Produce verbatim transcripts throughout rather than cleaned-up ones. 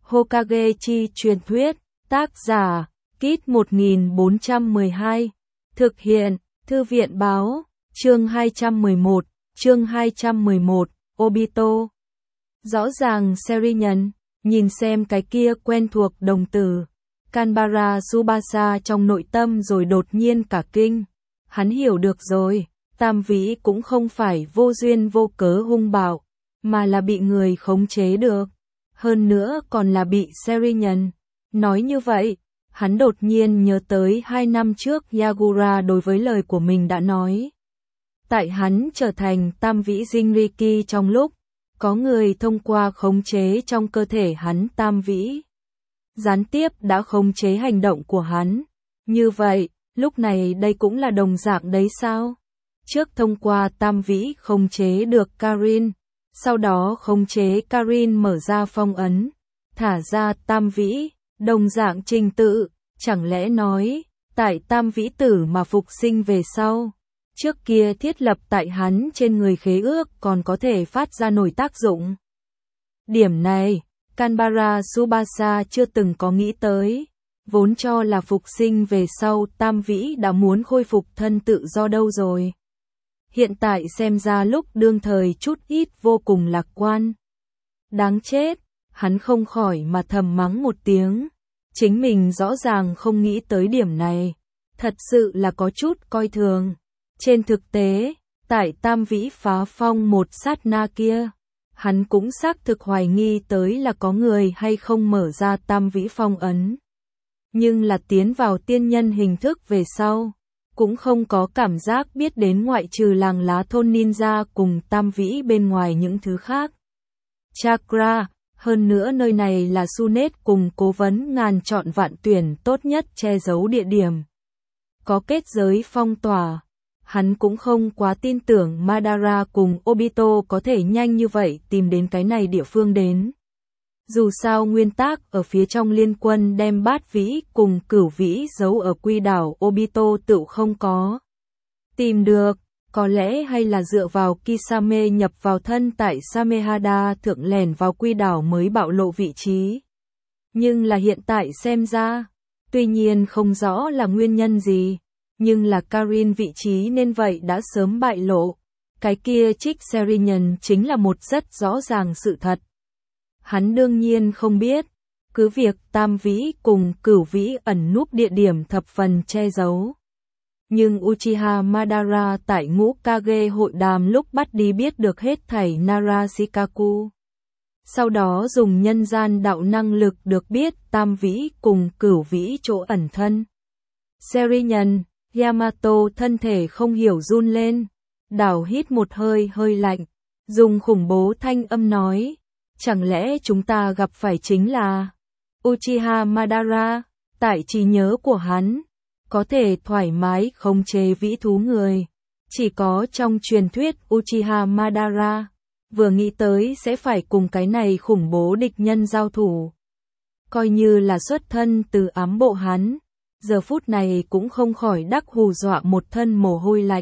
Hokage chi truyền thuyết, tác giả, Kit một nghìn bốn trăm mười hai, thực hiện, Thư viện báo, chương hai trăm mười một, chương hai trăm mười một, Obito. Rõ ràng Serinhân, nhìn xem cái kia quen thuộc đồng tử, Kanbara Tsubasa trong nội tâm rồi đột nhiên cả kinh. Hắn hiểu được rồi, Tam Vĩ cũng không phải vô duyên vô cớ hung bạo, mà là bị người khống chế được. Hơn nữa còn là bị Serinhân. Nói như vậy, hắn đột nhiên nhớ tới hai năm trước Yagura đối với lời của mình đã nói. Tại hắn trở thành Tam Vĩ Jinriki trong lúc, có người thông qua khống chế trong cơ thể hắn Tam Vĩ. Gián tiếp đã khống chế hành động của hắn. Như vậy, lúc này đây cũng là đồng dạng đấy sao? Trước thông qua Tam Vĩ khống chế được Karin, sau đó khống chế Karin mở ra phong ấn, thả ra Tam Vĩ, đồng dạng trình tự, chẳng lẽ nói, tại Tam Vĩ tử mà phục sinh về sau, trước kia thiết lập tại hắn trên người khế ước còn có thể phát ra nổi tác dụng. Điểm này, Kanbara Tsubasa chưa từng có nghĩ tới, vốn cho là phục sinh về sau Tam Vĩ đã muốn khôi phục thân tự do đâu rồi. Hiện tại xem ra lúc đương thời chút ít vô cùng lạc quan. Đáng chết, hắn không khỏi mà thầm mắng một tiếng. Chính mình rõ ràng không nghĩ tới điểm này. Thật sự là có chút coi thường. Trên thực tế, tại Tam Vĩ phá phong một sát na kia, hắn cũng xác thực hoài nghi tới là có người hay không mở ra Tam Vĩ phong ấn. Nhưng là tiến vào tiên nhân hình thức về sau, cũng không có cảm giác biết đến ngoại trừ làng lá thôn ninja cùng Tam Vĩ bên ngoài những thứ khác. Chakra, hơn nữa nơi này là Sunet cùng cố vấn ngàn chọn vạn tuyển tốt nhất che giấu địa điểm. Có kết giới phong tỏa, hắn cũng không quá tin tưởng Madara cùng Obito có thể nhanh như vậy tìm đến cái này địa phương đến. Dù sao nguyên tắc ở phía trong liên quân đem bát vĩ cùng cửu vĩ giấu ở quy đảo Obito tự không có tìm được, có lẽ hay là dựa vào Kisame nhập vào thân tại Samehada thượng lẻn vào quy đảo mới bạo lộ vị trí. Nhưng là hiện tại xem ra, tuy nhiên không rõ là nguyên nhân gì, nhưng là Karin vị trí nên vậy đã sớm bại lộ. Cái kia trích Serinhân chính là một rất rõ ràng sự thật. Hắn đương nhiên không biết, cứ việc Tam Vĩ cùng cửu vĩ ẩn núp địa điểm thập phần che giấu. Nhưng Uchiha Madara tại Ngũ Kage hội đàm lúc bắt đi biết được hết thảy Narashikaku. Sau đó dùng nhân gian đạo năng lực được biết Tam Vĩ cùng cửu vĩ chỗ ẩn thân. Serinhân, Yamato thân thể không hiểu run lên, đảo hít một hơi hơi lạnh, dùng khủng bố thanh âm nói. Chẳng lẽ chúng ta gặp phải chính là Uchiha Madara, tại trí nhớ của hắn, có thể thoải mái khống chế vĩ thú người. Chỉ có trong truyền thuyết Uchiha Madara, vừa nghĩ tới sẽ phải cùng cái này khủng bố địch nhân giao thủ. Coi như là xuất thân từ ám bộ hắn, giờ phút này cũng không khỏi đắc hù dọa một thân mồ hôi lạnh.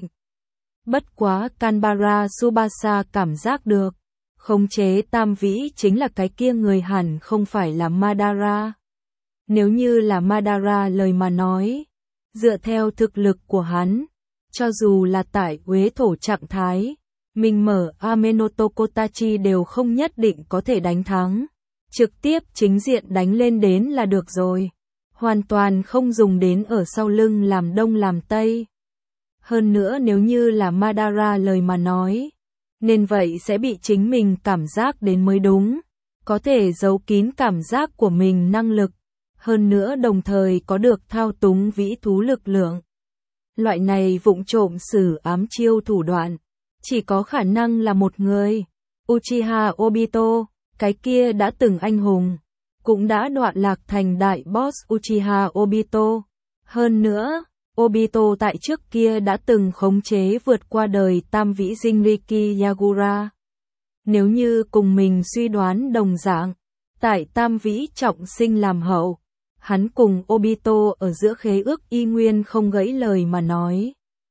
Bất quá Kanbara Tsubasa cảm giác được. Khống chế Tam Vĩ chính là cái kia người hẳn không phải là Madara. Nếu như là Madara lời mà nói, dựa theo thực lực của hắn, cho dù là tại uế thổ trạng thái, mình mở Amenoto Kotachi đều không nhất định có thể đánh thắng. Trực tiếp chính diện đánh lên đến là được rồi. Hoàn toàn không dùng đến ở sau lưng làm đông làm tây. Hơn nữa nếu như là Madara lời mà nói, nên vậy sẽ bị chính mình cảm giác đến mới đúng, có thể giấu kín cảm giác của mình năng lực, hơn nữa đồng thời có được thao túng vĩ thú lực lượng. Loại này vụng trộm sử ám chiêu thủ đoạn, chỉ có khả năng là một người, Uchiha Obito, cái kia đã từng anh hùng, cũng đã đoạn lạc thành đại boss Uchiha Obito. Hơn nữa, Obito tại trước kia đã từng khống chế vượt qua đời Tam Vĩ Jinriki Yagura. Nếu như cùng mình suy đoán đồng dạng, tại Tam Vĩ trọng sinh làm hậu, hắn cùng Obito ở giữa khế ước y nguyên không gãy lời mà nói.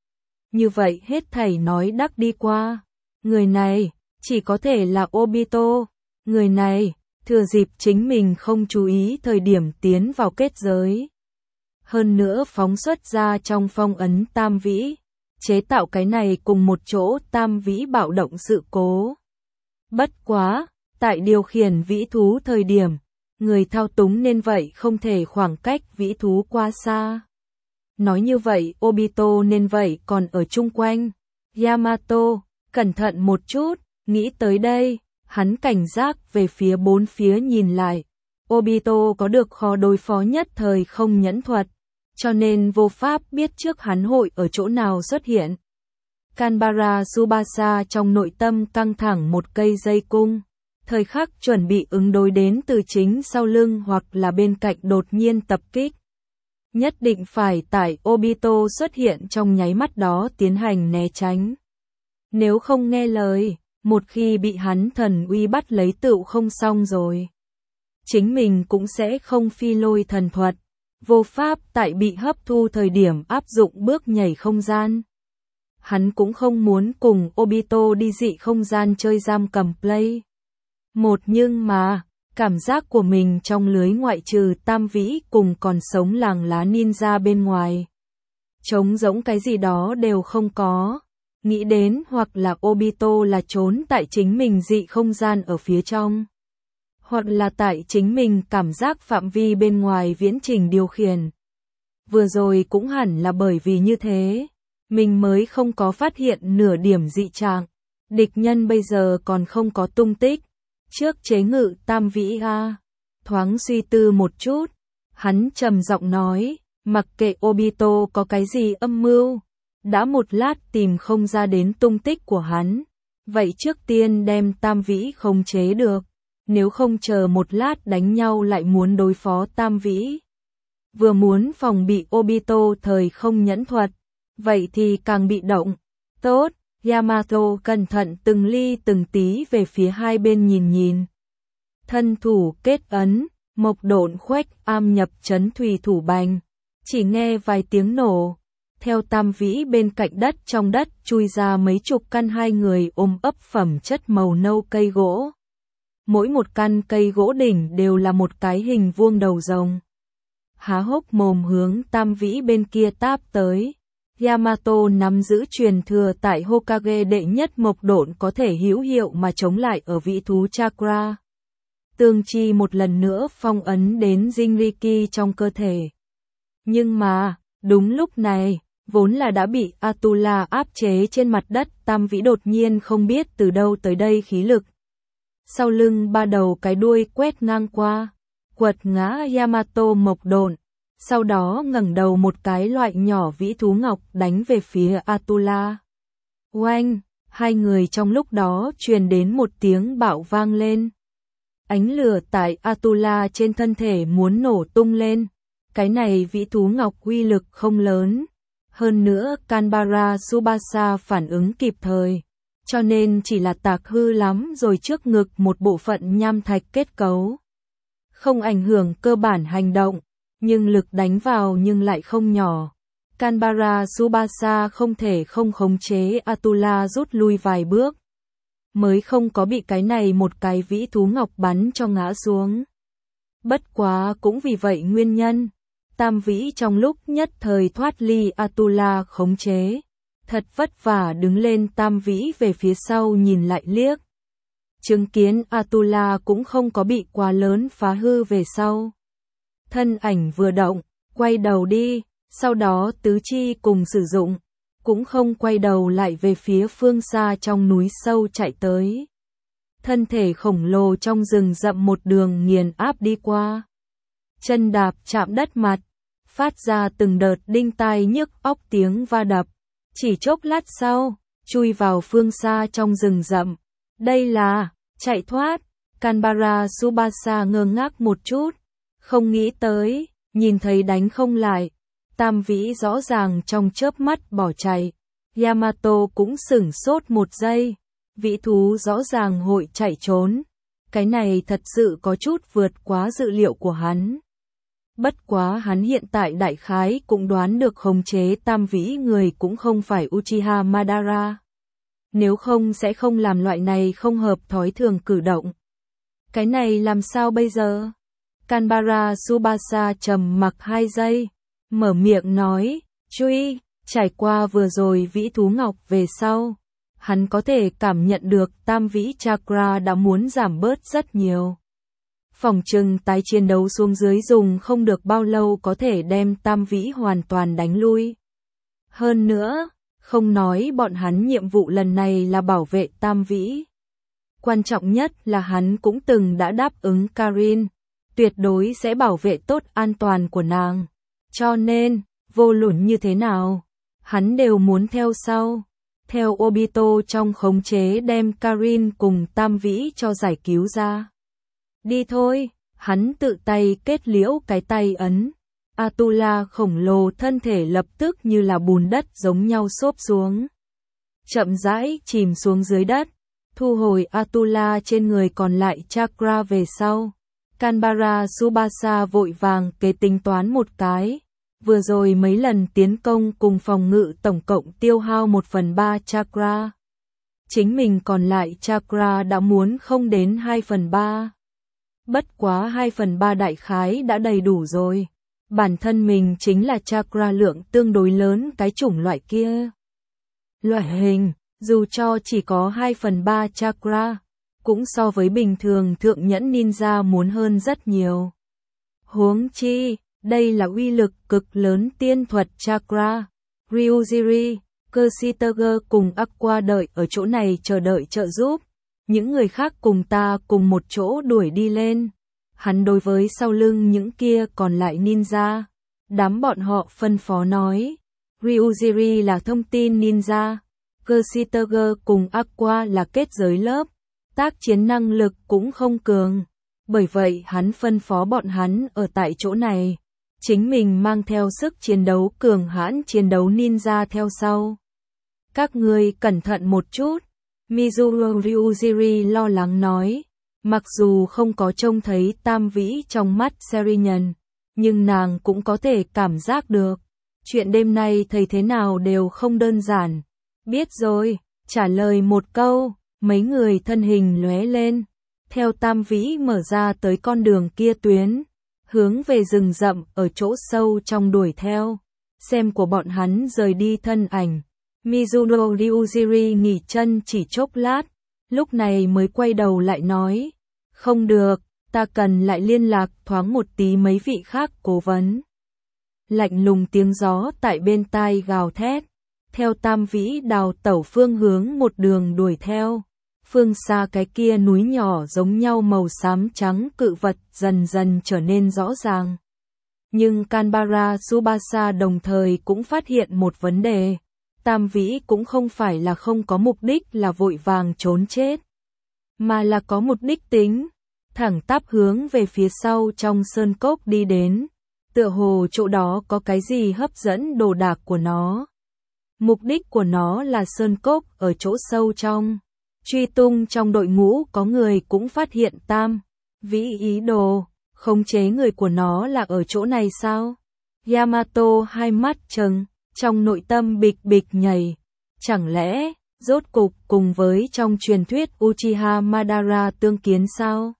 Như vậy hết thảy nói đắc đi qua. Người này, chỉ có thể là Obito. Người này, thừa dịp chính mình không chú ý thời điểm tiến vào kết giới. Hơn nữa phóng xuất ra trong phong ấn tam vĩ, chế tạo cái này cùng một chỗ tam vĩ bạo động sự cố. Bất quá, tại điều khiển vĩ thú thời điểm, người thao túng nên vậy không thể khoảng cách vĩ thú quá xa. Nói như vậy Obito nên vậy còn ở chung quanh. Yamato, cẩn thận một chút, nghĩ tới đây, hắn cảnh giác về phía bốn phía nhìn lại. Obito có được kho đối phó nhất thời không nhẫn thuật, cho nên vô pháp biết trước hắn hội ở chỗ nào xuất hiện. Kanbara Tsubasa trong nội tâm căng thẳng một cây dây cung, thời khắc chuẩn bị ứng đối đến từ chính sau lưng hoặc là bên cạnh đột nhiên tập kích. Nhất định phải tại Obito xuất hiện trong nháy mắt đó tiến hành né tránh. Nếu không nghe lời, một khi bị hắn thần uy bắt lấy tựu không xong rồi. Chính mình cũng sẽ không phi lôi thần thuật, vô pháp tại bị hấp thu thời điểm áp dụng bước nhảy không gian. Hắn cũng không muốn cùng Obito đi dị không gian chơi giam cầm play. Một nhưng mà, cảm giác của mình trong lưới ngoại trừ tam vĩ cùng còn sống làng lá ninja bên ngoài. Trống rỗng cái gì đó đều không có. Nghĩ đến hoặc là Obito là trốn tại chính mình dị không gian ở phía trong. Hoặc là tại chính mình cảm giác phạm vi bên ngoài viễn trình điều khiển. Vừa rồi cũng hẳn là bởi vì như thế, mình mới không có phát hiện nửa điểm dị trạng. Địch nhân bây giờ còn không có tung tích. Trước chế ngự tam vĩ a, thoáng suy tư một chút, hắn trầm giọng nói, mặc kệ Obito có cái gì âm mưu, đã một lát tìm không ra đến tung tích của hắn, vậy trước tiên đem tam vĩ khống chế được, nếu không chờ một lát đánh nhau lại muốn đối phó tam vĩ. Vừa muốn phòng bị Obito thời không nhẫn thuật, vậy thì càng bị động. Tốt, Yamato cẩn thận từng ly từng tí về phía hai bên nhìn nhìn. Thân thủ kết ấn, mộc độn khuếch am nhập chấn thủy thủ bành. Chỉ nghe vài tiếng nổ. Theo tam vĩ bên cạnh đất trong đất chui ra mấy chục căn hai người ôm ấp phẩm chất màu nâu cây gỗ. Mỗi một căn cây gỗ đỉnh đều là một cái hình vuông đầu rồng. Há hốc mồm hướng tam vĩ bên kia táp tới. Yamato nắm giữ truyền thừa tại Hokage đệ nhất mộc độn có thể hữu hiệu mà chống lại ở vĩ thú chakra. Tương chi một lần nữa phong ấn đến Jinriki trong cơ thể. Nhưng mà, đúng lúc này, vốn là đã bị Atula áp chế trên mặt đất, tam vĩ đột nhiên không biết từ đâu tới đây khí lực. Sau lưng ba đầu cái đuôi quét ngang qua, quật ngã Yamato mộc độn. Sau đó ngẩng đầu một cái loại nhỏ vĩ thú ngọc đánh về phía Atula. Oanh, hai người trong lúc đó truyền đến một tiếng bạo vang lên. Ánh lửa tại Atula trên thân thể muốn nổ tung lên. Cái này vĩ thú ngọc uy lực không lớn. Hơn nữa Kanbara Tsubasa phản ứng kịp thời. Cho nên chỉ là tạc hư lắm rồi trước ngực một bộ phận nham thạch kết cấu. Không ảnh hưởng cơ bản hành động. Nhưng lực đánh vào nhưng lại không nhỏ. Kanbara Tsubasa không thể không khống chế Atula rút lui vài bước. Mới không có bị cái này một cái vĩ thú ngọc bắn cho ngã xuống. Bất quá cũng vì vậy nguyên nhân. Tam vĩ trong lúc nhất thời thoát ly Atula khống chế. Thật vất vả đứng lên tam vĩ về phía sau nhìn lại liếc. Chứng kiến Atula cũng không có bị quá lớn phá hư về sau. Thân ảnh vừa động, quay đầu đi, sau đó tứ chi cùng sử dụng, cũng không quay đầu lại về phía phương xa trong núi sâu chạy tới. Thân thể khổng lồ trong rừng rậm một đường nghiền áp đi qua. Chân đạp chạm đất mặt, phát ra từng đợt đinh tai nhức óc tiếng va đập. Chỉ chốc lát sau, chui vào phương xa trong rừng rậm. Đây là, chạy thoát, Kanbara Tsubasa ngơ ngác một chút. Không nghĩ tới, nhìn thấy đánh không lại, tam vĩ rõ ràng trong chớp mắt bỏ chạy. Yamato cũng sửng sốt một giây, vĩ thú rõ ràng hội chạy trốn. Cái này thật sự có chút vượt quá dự liệu của hắn. Bất quá hắn hiện tại đại khái cũng đoán được khống chế tam vĩ người cũng không phải Uchiha Madara. Nếu không sẽ không làm loại này không hợp thói thường cử động. Cái này làm sao bây giờ? Canberra Subasa trầm mặc hai giây, mở miệng nói, Truy, trải qua vừa rồi vĩ thú ngọc về sau, hắn có thể cảm nhận được tam vĩ chakra đã muốn giảm bớt rất nhiều. Phỏng chừng tái chiến đấu xuống dưới dùng không được bao lâu có thể đem tam vĩ hoàn toàn đánh lui. Hơn nữa, không nói bọn hắn nhiệm vụ lần này là bảo vệ tam vĩ. Quan trọng nhất là hắn cũng từng đã đáp ứng Karin, tuyệt đối sẽ bảo vệ tốt an toàn của nàng. Cho nên, vô luận như thế nào, hắn đều muốn theo sau. Theo Obito trong khống chế đem Karin cùng tam vĩ cho giải cứu ra. Đi thôi, hắn tự tay kết liễu cái tay ấn. Atula khổng lồ thân thể lập tức như là bùn đất giống nhau xốp xuống. Chậm rãi chìm xuống dưới đất, thu hồi Atula trên người còn lại chakra về sau. Canberra Subasa vội vàng kế tính toán một cái. Vừa rồi mấy lần tiến công cùng phòng ngự tổng cộng tiêu hao một phần ba chakra. Chính mình còn lại chakra đã muốn không đến hai phần ba. Bất quá hai phần ba đại khái đã đầy đủ rồi. Bản thân mình chính là chakra lượng tương đối lớn cái chủng loại kia. Loại hình, dù cho chỉ có hai phần ba chakra, cũng so với bình thường thượng nhẫn ninja muốn hơn rất nhiều. Huống chi, đây là uy lực cực lớn tiên thuật chakra. Ryujiri, Kushitoge cùng Aqua đợi ở chỗ này chờ đợi trợ giúp. Những người khác cùng ta cùng một chỗ đuổi đi lên. Hắn đối với sau lưng những kia còn lại ninja. Đám bọn họ phân phó nói. Ryujiri là thông tin ninja. Kushitoge cùng Aqua là kết giới lớp. Tác chiến năng lực cũng không cường. Bởi vậy hắn phân phó bọn hắn ở tại chỗ này. Chính mình mang theo sức chiến đấu cường hãn chiến đấu ninja theo sau. Các ngươi cẩn thận một chút. Mizuru Ryujiri lo lắng nói. Mặc dù không có trông thấy tam vĩ trong mắt Serinhân, nhưng nàng cũng có thể cảm giác được. Chuyện đêm nay thấy thế nào đều không đơn giản. Biết rồi, trả lời một câu, mấy người thân hình lóe lên. Theo tam vĩ mở ra tới con đường kia tuyến, hướng về rừng rậm ở chỗ sâu trong đuổi theo. Xem của bọn hắn rời đi thân ảnh. Mizuru Ryujiri nghỉ chân chỉ chốc lát, lúc này mới quay đầu lại nói. Không được, ta cần lại liên lạc thoáng một tí mấy vị khác cố vấn. Lạnh lùng tiếng gió tại bên tai gào thét. Theo tam vĩ đào tẩu phương hướng một đường đuổi theo. Phương xa cái kia núi nhỏ giống nhau màu xám trắng cự vật dần dần trở nên rõ ràng. Nhưng Canberra Subasa đồng thời cũng phát hiện một vấn đề. Tam vĩ cũng không phải là không có mục đích là vội vàng trốn chết, mà là có mục đích tính, thẳng tắp hướng về phía sau trong sơn cốc đi đến. Tựa hồ chỗ đó có cái gì hấp dẫn đồ đạc của nó. Mục đích của nó là sơn cốc ở chỗ sâu trong. Truy tung trong đội ngũ có người cũng phát hiện tam vĩ ý đồ, khống chế người của nó là ở chỗ này sao? Yamato hai mắt trừng, trong nội tâm bịch bịch nhảy. Chẳng lẽ, rốt cục cùng với trong truyền thuyết Uchiha Madara tương kiến sao?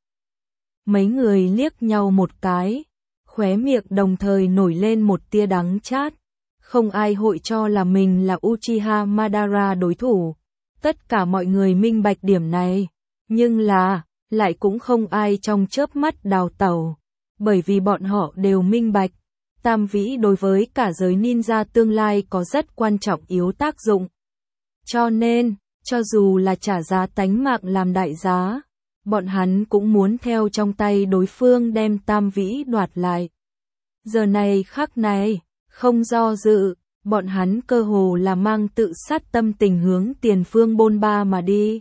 Mấy người liếc nhau một cái, khóe miệng đồng thời nổi lên một tia đắng chát. Không ai hội cho là mình là Uchiha Madara đối thủ. Tất cả mọi người minh bạch điểm này, nhưng là, lại cũng không ai trong chớp mắt đào tẩu, bởi vì bọn họ đều minh bạch, tam vĩ đối với cả giới ninja tương lai có rất quan trọng yếu tác dụng. Cho nên, cho dù là trả giá tánh mạng làm đại giá, bọn hắn cũng muốn theo trong tay đối phương đem tam vĩ đoạt lại. Giờ này khắc này, không do dự. Bọn hắn cơ hồ là mang tự sát tâm tình hướng tiền phương bôn ba mà đi.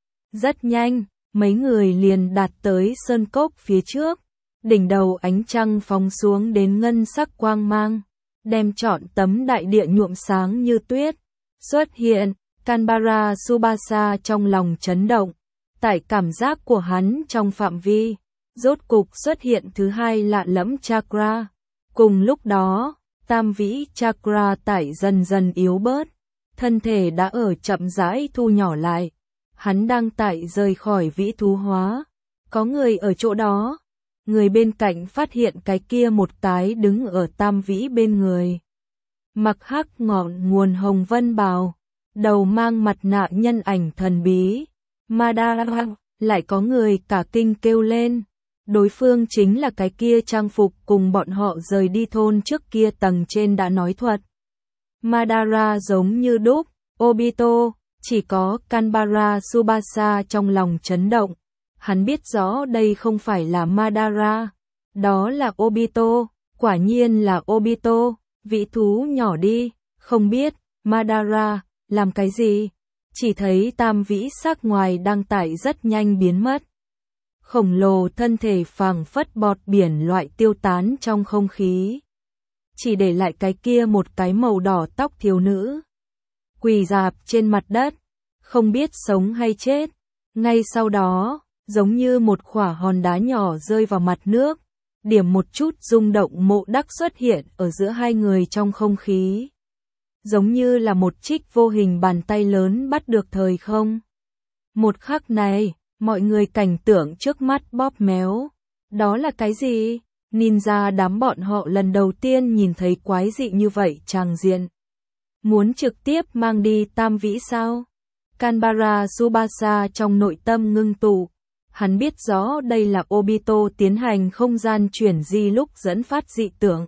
Rất nhanh, mấy người liền đạt tới sơn cốc phía trước. Đỉnh đầu ánh trăng phóng xuống đến ngân sắc quang mang, đem trọn tấm đại địa nhuộm sáng như tuyết. Xuất hiện, Canberra Subasa trong lòng chấn động. Tại cảm giác của hắn trong phạm vi, rốt cục xuất hiện thứ hai lạ lẫm chakra. Cùng lúc đó, tam vĩ chakra tải dần dần yếu bớt, thân thể đã ở chậm rãi thu nhỏ lại. Hắn đang tại rời khỏi vĩ thú hóa, Có người ở chỗ đó. Người bên cạnh phát hiện cái kia một cái đứng ở Tam Vĩ bên người. Mặc hắc ngọn nguồn hồng vân bào, đầu mang mặt nạ nhân ảnh thần bí. Madara, lại có người cả kinh kêu lên. Đối phương chính là cái kia trang phục cùng bọn họ rời đi thôn trước kia tầng trên đã nói thuật. Madara giống như đúc, Obito, chỉ có Kanbara Tsubasa trong lòng chấn động. Hắn biết rõ đây không phải là Madara, đó là Obito, quả nhiên là Obito, vị thú nhỏ đi, không biết, Madara, làm cái gì? Chỉ thấy Tam Vĩ sắc ngoài đang tại rất nhanh biến mất. Khổng lồ thân thể phảng phất bọt biển loại tiêu tán trong không khí. Chỉ để lại cái kia một cái màu đỏ tóc thiếu nữ. Quỳ rạp trên mặt đất, không biết sống hay chết. Ngay sau đó, giống như một khỏa hòn đá nhỏ rơi vào mặt nước. Điểm một chút rung động mộ đắc xuất hiện ở giữa hai người trong không khí. Giống như là một trích vô hình bàn tay lớn bắt được thời không. Một khắc này, mọi người cảnh tượng trước mắt bóp méo. Đó là cái gì? Ninja đám bọn họ lần đầu tiên nhìn thấy quái dị như vậy tràng diện. Muốn trực tiếp mang đi Tam Vĩ sao? Kanbara Tsubasa trong nội tâm ngưng tụ. Hắn biết rõ đây là Obito tiến hành không gian chuyển di lúc dẫn phát dị tưởng.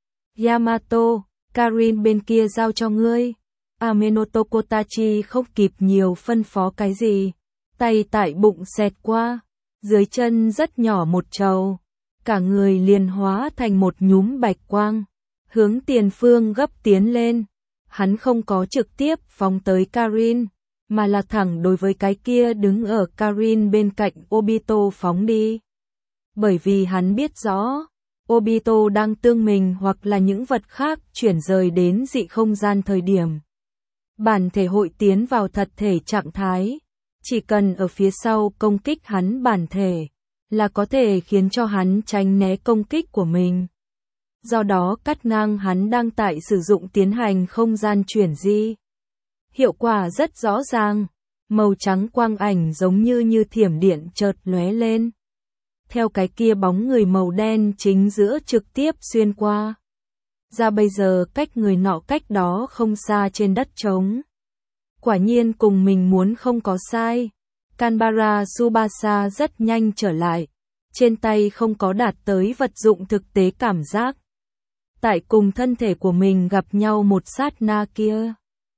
Yamato, Karin bên kia giao cho ngươi. Amenoto Kotachi không kịp nhiều phân phó cái gì. Tay tại bụng xẹt qua. Dưới chân rất nhỏ một trầu. Cả người liền hóa thành một nhúm bạch quang. Hướng tiền phương gấp tiến lên. Hắn không có trực tiếp phóng tới Karin, mà là thẳng đối với cái kia đứng ở Karin bên cạnh Obito phóng đi. Bởi vì hắn biết rõ, Obito đang tương mình hoặc là những vật khác chuyển rời đến dị không gian thời điểm. Bản thể hội tiến vào thật thể trạng thái, chỉ cần ở phía sau công kích hắn bản thể, là có thể khiến cho hắn tránh né công kích của mình. Do đó cắt ngang hắn đang tại sử dụng tiến hành không gian chuyển di. Hiệu quả rất rõ ràng, màu trắng quang ảnh giống như như thiểm điện chợt lóe lên. Theo cái kia bóng người màu đen chính giữa trực tiếp xuyên qua. Ra bây giờ cách người nọ cách đó không xa trên đất trống. Quả nhiên cùng mình muốn không có sai. Kanbara Tsubasa rất nhanh trở lại. Trên tay không có đạt tới vật dụng thực tế cảm giác. Tại cùng thân thể của mình gặp nhau một sát na kia.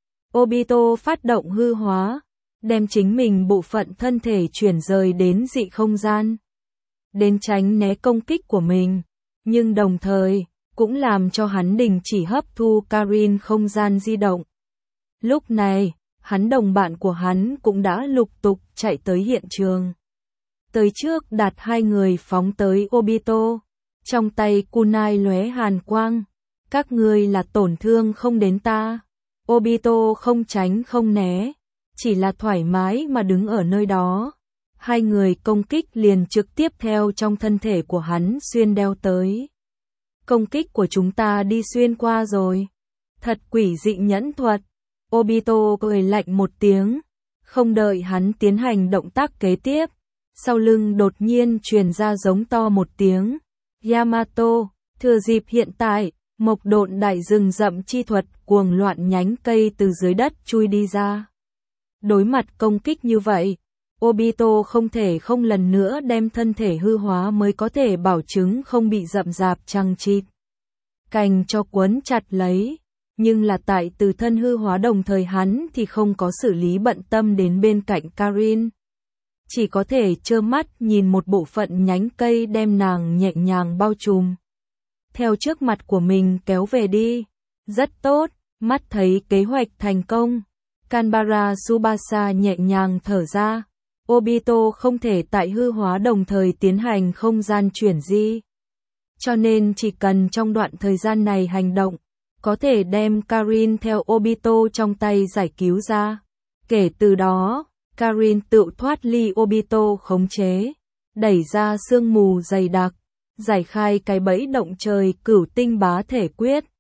Obito phát động hư hóa, đem chính mình bộ phận thân thể chuyển rời đến dị không gian. Đến tránh né công kích của mình, nhưng đồng thời, cũng làm cho hắn đình chỉ hấp thu Karin không gian di động. Lúc này, hắn đồng bạn của hắn cũng đã lục tục chạy tới hiện trường. Tới trước đặt hai người phóng tới Obito, trong tay kunai lóe hàn quang. Các ngươi là tổn thương không đến ta. Obito không tránh không né, chỉ là thoải mái mà đứng ở nơi đó. Hai người công kích liền trực tiếp theo trong thân thể của hắn xuyên đeo tới. Công kích của chúng ta đi xuyên qua rồi. Thật quỷ dị nhẫn thuật. Obito cười lạnh một tiếng, không đợi hắn tiến hành động tác kế tiếp. Sau lưng đột nhiên truyền ra giống to một tiếng. Yamato, thừa dịp hiện tại, mộc độn đại rừng rậm chi thuật cuồng loạn nhánh cây từ dưới đất chui đi ra. Đối mặt công kích như vậy, Obito không thể không lần nữa đem thân thể hư hóa mới có thể bảo chứng không bị rậm rạp chằng chịt. Cành cho quấn chặt lấy, nhưng là tại từ thân hư hóa đồng thời hắn thì không có xử lý bận tâm đến bên cạnh Karin. Chỉ có thể trơ mắt nhìn một bộ phận nhánh cây đem nàng nhẹ nhàng bao trùm. Theo trước mặt của mình kéo về đi. Rất tốt, mắt thấy kế hoạch thành công. Kanbara Tsubasa nhẹ nhàng thở ra. Obito không thể tại hư hóa đồng thời tiến hành không gian chuyển di. Cho nên chỉ cần trong đoạn thời gian này hành động, có thể đem Karin theo Obito trong tay giải cứu ra. Kể từ đó, Karin tự thoát ly Obito khống chế, đẩy ra sương mù dày đặc, giải khai cái bẫy động trời cửu tinh bá thể quyết.